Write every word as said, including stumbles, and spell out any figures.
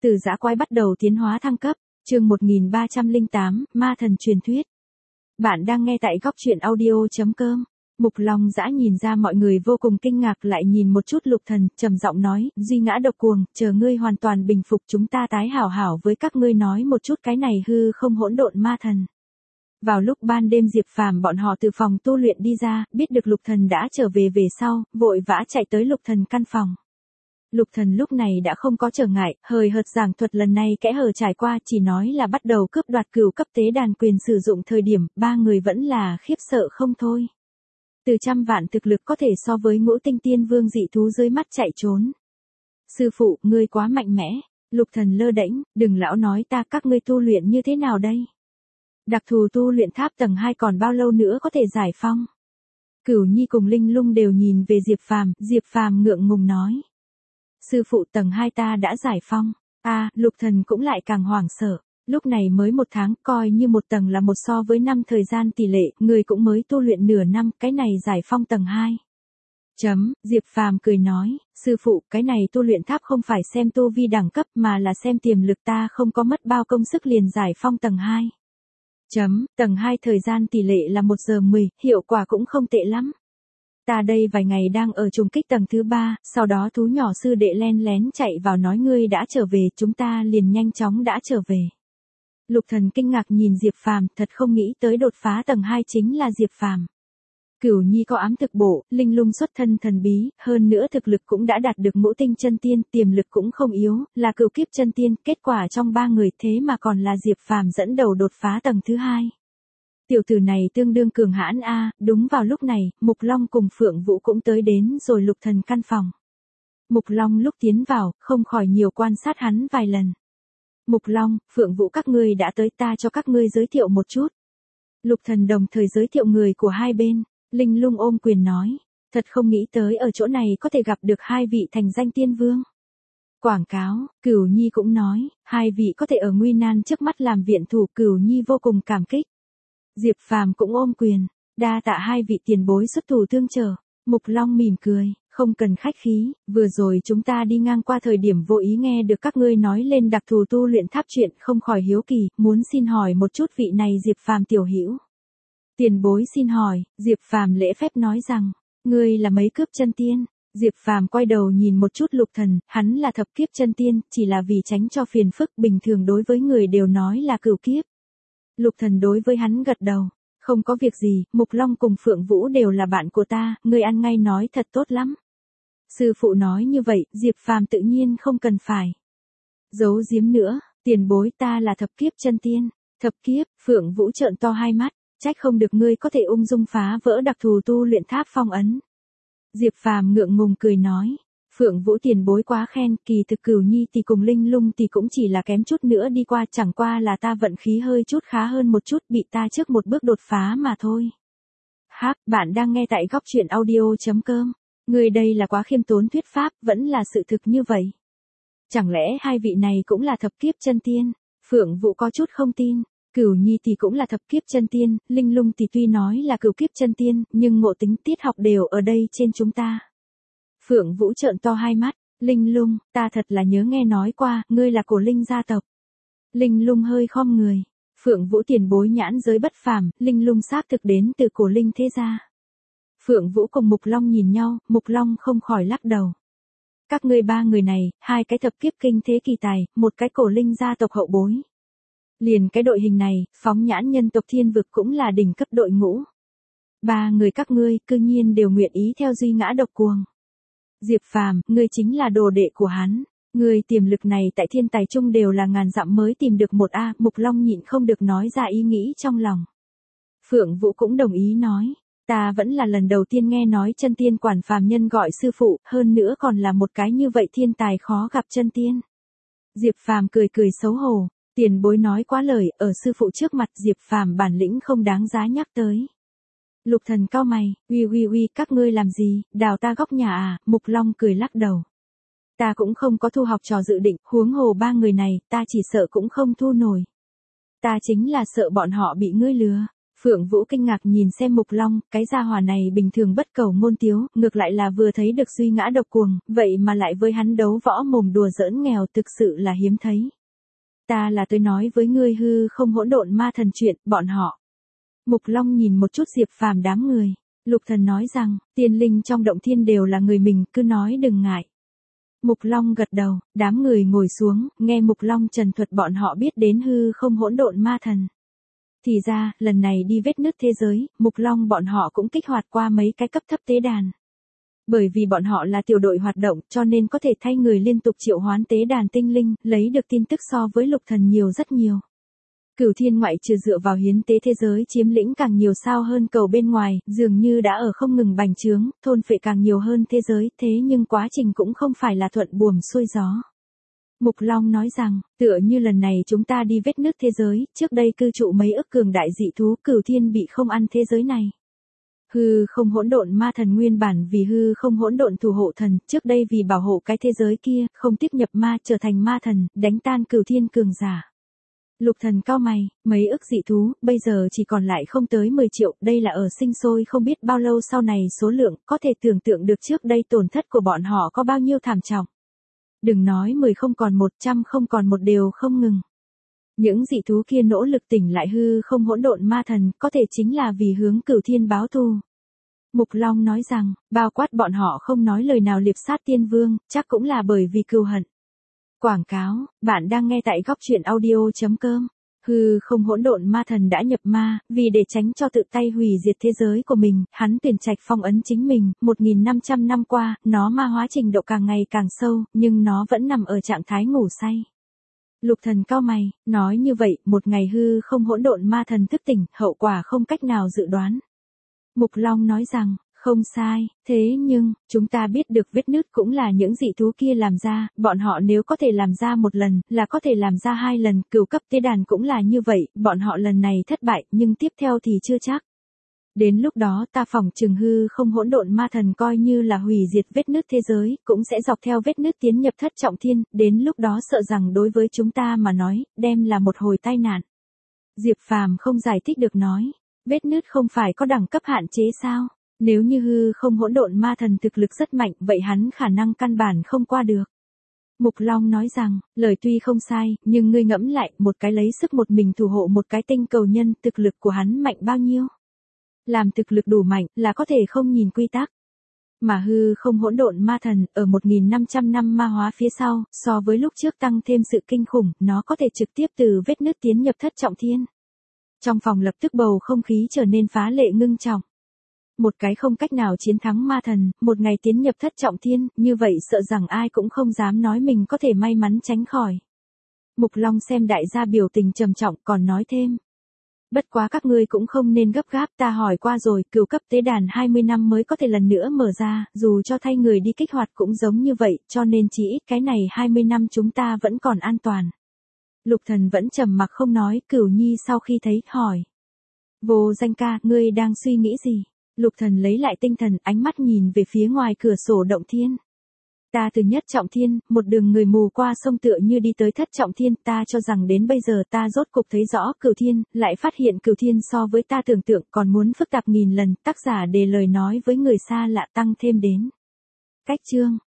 Từ dã quái bắt đầu tiến hóa thăng cấp, chương một nghìn ba trăm lẻ tám, ma thần truyền thuyết. Bạn đang nghe tại góc truyện audio.com. Mục Long Dã nhìn ra mọi người vô cùng kinh ngạc, lại nhìn một chút Lục Thần, trầm giọng nói, duy ngã độc cuồng, chờ ngươi hoàn toàn bình phục chúng ta tái hảo hảo với các ngươi nói một chút cái này hư không hỗn độn ma thần. Vào lúc ban đêm Diệp Phàm bọn họ từ phòng tu luyện đi ra, biết được Lục Thần đã trở về về sau, vội vã chạy tới Lục Thần căn phòng. Lục Thần lúc này đã không có trở ngại, hời hợt giảng thuật lần này kẽ hở trải qua, chỉ nói là bắt đầu cướp đoạt cửu cấp tế đàn quyền sử dụng thời điểm, ba người vẫn là khiếp sợ không thôi. Từ trăm vạn thực lực có thể so với ngũ tinh tiên vương dị thú dưới mắt chạy trốn. Sư phụ, ngươi quá mạnh mẽ. Lục Thần lơ đễnh, đừng lão nói ta, các ngươi tu luyện như thế nào đây? Đặc thù tu luyện tháp tầng hai còn bao lâu nữa có thể giải phong? Cửu Nhi cùng Linh Lung đều nhìn về Diệp Phàm, Diệp Phàm ngượng ngùng nói. Sư phụ, tầng hai ta đã giải phong. A, à, Lục Thần cũng lại càng hoảng sợ. Lúc này mới một tháng, coi như một tầng là một so với năm thời gian tỷ lệ, người cũng mới tu luyện nửa năm, cái này giải phong tầng hai. Chấm, Diệp Phàm cười nói, sư phụ, cái này tu luyện tháp không phải xem tu vi đẳng cấp mà là xem tiềm lực, ta không có mất bao công sức liền giải phong tầng hai. Chấm, tầng hai thời gian tỷ lệ là một giờ mười, hiệu quả cũng không tệ lắm. Ta đây vài ngày đang ở trùng kích tầng thứ ba, sau đó thú nhỏ sư đệ len lén chạy vào nói ngươi đã trở về, chúng ta liền nhanh chóng đã trở về. Lục Thần kinh ngạc nhìn Diệp Phàm, thật không nghĩ tới đột phá tầng hai chính là Diệp Phàm. Cửu Nhi có ám thực bộ, Linh Lung xuất thân thần bí, hơn nữa thực lực cũng đã đạt được ngũ tinh chân tiên, tiềm lực cũng không yếu, là cửu kiếp chân tiên, kết quả trong ba người thế mà còn là Diệp Phàm dẫn đầu đột phá tầng thứ hai. Tiểu tử này tương đương cường hãn a. Đúng vào lúc này, Mục Long cùng Phượng Vũ cũng tới đến rồi Lục Thần căn phòng. Mục Long lúc tiến vào, không khỏi nhiều quan sát hắn vài lần. Mục Long, Phượng Vũ các ngươi đã tới, ta cho các ngươi giới thiệu một chút. Lục Thần đồng thời giới thiệu người của hai bên. Linh Lung ôm quyền nói, thật không nghĩ tới ở chỗ này có thể gặp được hai vị thành danh tiên vương. Quảng cáo, Cửu Nhi cũng nói, hai vị có thể ở nguy nan trước mắt làm viện thủ, Cửu Nhi vô cùng cảm kích. Diệp Phàm cũng ôm quyền, đa tạ hai vị tiền bối xuất thủ tương trợ. Mục Long mỉm cười, không cần khách khí, vừa rồi chúng ta đi ngang qua thời điểm vô ý nghe được các ngươi nói lên đặc thù tu luyện tháp chuyện, không khỏi hiếu kỳ, muốn xin hỏi một chút vị này Diệp Phàm tiểu hữu. Tiền bối xin hỏi, Diệp Phàm lễ phép nói rằng, ngươi là mấy cướp chân tiên? Diệp Phàm quay đầu nhìn một chút Lục Thần, hắn là thập kiếp chân tiên, chỉ là vì tránh cho phiền phức, bình thường đối với người đều nói là cửu kiếp. Lục Thần đối với hắn gật đầu, không có việc gì, Mục Long cùng Phượng Vũ đều là bạn của ta, ngươi ăn ngay nói thật tốt lắm. Sư phụ nói như vậy, Diệp Phàm tự nhiên không cần phải giấu giếm nữa, tiền bối, ta là thập kiếp chân tiên. Thập kiếp? Phượng Vũ trợn to hai mắt, trách không được ngươi có thể ung dung phá vỡ đặc thù tu luyện tháp phong ấn. Diệp Phàm ngượng ngùng cười nói, Phượng Vũ tiền bối quá khen, kỳ thực Cửu Nhi thì cùng Linh Lung thì cũng chỉ là kém chút nữa đi qua, chẳng qua là ta vận khí hơi chút khá hơn một chút, bị ta trước một bước đột phá mà thôi. Háp, bạn đang nghe tại góc truyện audio.com. Người đây là quá khiêm tốn thuyết pháp, vẫn là sự thực như vậy. Chẳng lẽ hai vị này cũng là thập kiếp chân tiên? Phượng Vũ có chút không tin. Cửu Nhi thì cũng là thập kiếp chân tiên, Linh Lung thì tuy nói là cửu kiếp chân tiên, nhưng ngộ tính tiết học đều ở đây trên chúng ta. Phượng Vũ trợn to hai mắt, Linh Lung, ta thật là nhớ nghe nói qua, ngươi là cổ linh gia tộc. Linh Lung hơi khom người, Phượng Vũ tiền bối nhãn giới bất phàm, Linh Lung xác thực đến từ cổ linh thế gia. Phượng Vũ cùng Mục Long nhìn nhau, Mục Long không khỏi lắc đầu. Các ngươi ba người này, hai cái thập kiếp kinh thế kỳ tài, một cái cổ linh gia tộc hậu bối. Liền cái đội hình này, phóng nhãn nhân tộc thiên vực cũng là đỉnh cấp đội ngũ. Ba người các ngươi, cư nhiên đều nguyện ý theo duy ngã độc cuồng. Diệp Phàm, ngươi chính là đồ đệ của hắn. Ngươi tiềm lực này tại thiên tài trung đều là ngàn dặm mới tìm được một A. Mục Long nhịn không được nói ra ý nghĩ trong lòng. Phượng Vũ cũng đồng ý nói. Ta vẫn là lần đầu tiên nghe nói chân tiên quản phàm nhân gọi sư phụ, hơn nữa còn là một cái như vậy thiên tài khó gặp chân tiên. Diệp Phàm cười cười xấu hổ. Tiền bối nói quá lời, ở sư phụ trước mặt Diệp Phàm bản lĩnh không đáng giá nhắc tới. Lục Thần cau mày, uy uy uy, các ngươi làm gì, đào ta góc nhà à? Mục Long cười lắc đầu. Ta cũng không có thu học trò dự định, huống hồ ba người này, ta chỉ sợ cũng không thu nổi. Ta chính là sợ bọn họ bị ngươi lừa. Phượng Vũ kinh ngạc nhìn xem Mục Long, cái gia hỏa này bình thường bất cầu ngôn tiếu, ngược lại là vừa thấy được duy ngã độc cuồng, vậy mà lại với hắn đấu võ mồm đùa giỡn nghèo thực sự là hiếm thấy. Ta là tôi nói với ngươi hư không hỗn độn ma thần chuyện, bọn họ. Mục Long nhìn một chút Diệp Phàm đám người. Lục Thần nói rằng, tiên linh trong động thiên đều là người mình, cứ nói đừng ngại. Mục Long gật đầu, đám người ngồi xuống, nghe Mục Long trần thuật bọn họ biết đến hư không hỗn độn ma thần. Thì ra, lần này đi vết nứt thế giới, Mục Long bọn họ cũng kích hoạt qua mấy cái cấp thấp tế đàn. Bởi vì bọn họ là tiểu đội hoạt động cho nên có thể thay người liên tục triệu hoán tế đàn tinh linh, lấy được tin tức so với Lục Thần nhiều rất nhiều. Cửu thiên ngoại trừ dựa vào hiến tế thế giới chiếm lĩnh càng nhiều sao hơn cầu bên ngoài, dường như đã ở không ngừng bành trướng, thôn phệ càng nhiều hơn thế giới, thế nhưng quá trình cũng không phải là thuận buồm xuôi gió. Mục Long nói rằng, tựa như lần này chúng ta đi vết nứt thế giới, trước đây cư trụ mấy ức cường đại dị thú, cửu thiên bị không ăn thế giới này. Hư không hỗn độn ma thần nguyên bản vì hư không hỗn độn thủ hộ thần, trước đây vì bảo hộ cái thế giới kia, không tiếp nhập ma trở thành ma thần, đánh tan cửu thiên cường giả. Lục Thần cao mày, mấy ức dị thú, bây giờ chỉ còn lại không tới mười triệu, đây là ở sinh sôi không biết bao lâu sau này số lượng, có thể tưởng tượng được trước đây tổn thất của bọn họ có bao nhiêu thảm trọng. Đừng nói mười không còn một trăm không còn một đều không ngừng. Những dị thú kia nỗ lực tỉnh lại hư không hỗn độn ma thần, có thể chính là vì hướng cửu thiên báo thù. Mục Long nói rằng, bao quát bọn họ không nói lời nào liệp sát tiên vương, chắc cũng là bởi vì cừu hận. Quảng cáo, bạn đang nghe tại góc truyện audio chấm com. Hư không hỗn độn ma thần đã nhập ma, vì để tránh cho tự tay hủy diệt thế giới của mình, hắn tuyển trạch phong ấn chính mình, một nghìn năm trăm năm qua, nó ma hóa trình độ càng ngày càng sâu, nhưng nó vẫn nằm ở trạng thái ngủ say. Lục Thần cao mày, nói như vậy, một ngày hư không hỗn độn ma thần thức tỉnh, hậu quả không cách nào dự đoán. Mục Long nói rằng, không sai, thế nhưng, chúng ta biết được vết nứt cũng là những dị thú kia làm ra, bọn họ nếu có thể làm ra một lần, là có thể làm ra hai lần, cửu cấp tế đàn cũng là như vậy, bọn họ lần này thất bại, nhưng tiếp theo thì chưa chắc. Đến lúc đó ta phỏng chừng hư không hỗn độn ma thần coi như là hủy diệt vết nứt thế giới, cũng sẽ dọc theo vết nứt tiến nhập thất trọng thiên, đến lúc đó sợ rằng đối với chúng ta mà nói, đem là một hồi tai nạn. Diệp Phàm không giải thích được nói, vết nứt không phải có đẳng cấp hạn chế sao? Nếu như hư không hỗn độn ma thần thực lực rất mạnh, vậy hắn khả năng căn bản không qua được. Mục Long nói rằng, lời tuy không sai, nhưng ngươi ngẫm lại, một cái lấy sức một mình thủ hộ một cái tinh cầu nhân, thực lực của hắn mạnh bao nhiêu? Làm thực lực đủ mạnh, là có thể không nhìn quy tắc. Mà hư không hỗn độn ma thần, ở một nghìn năm trăm năm ma hóa phía sau, so với lúc trước tăng thêm sự kinh khủng, nó có thể trực tiếp từ vết nứt tiến nhập thất trọng thiên. Trong phòng lập tức bầu không khí trở nên phá lệ ngưng trọng. Một cái không cách nào chiến thắng ma thần, một ngày tiến nhập thất trọng thiên, như vậy sợ rằng ai cũng không dám nói mình có thể may mắn tránh khỏi. Mục Long xem đại gia biểu tình trầm trọng còn nói thêm. Bất quá các ngươi cũng không nên gấp gáp, ta hỏi qua rồi, cửu cấp tế đàn hai mươi năm mới có thể lần nữa mở ra, dù cho thay người đi kích hoạt cũng giống như vậy, cho nên chỉ ít cái này hai mươi năm chúng ta vẫn còn an toàn. Lục Thần vẫn trầm mặc không nói, Cửu Nhi sau khi thấy, hỏi. Vô Danh ca, ngươi đang suy nghĩ gì? Lục Thần lấy lại tinh thần, ánh mắt nhìn về phía ngoài cửa sổ động thiên. Ta từ nhất trọng thiên, một đường người mù qua sông tựa như đi tới thất trọng thiên, ta cho rằng đến bây giờ ta rốt cục thấy rõ cửu thiên, lại phát hiện cửu thiên so với ta tưởng tượng còn muốn phức tạp nghìn lần, tác giả để lời nói với người xa lạ tăng thêm đến. Cách chương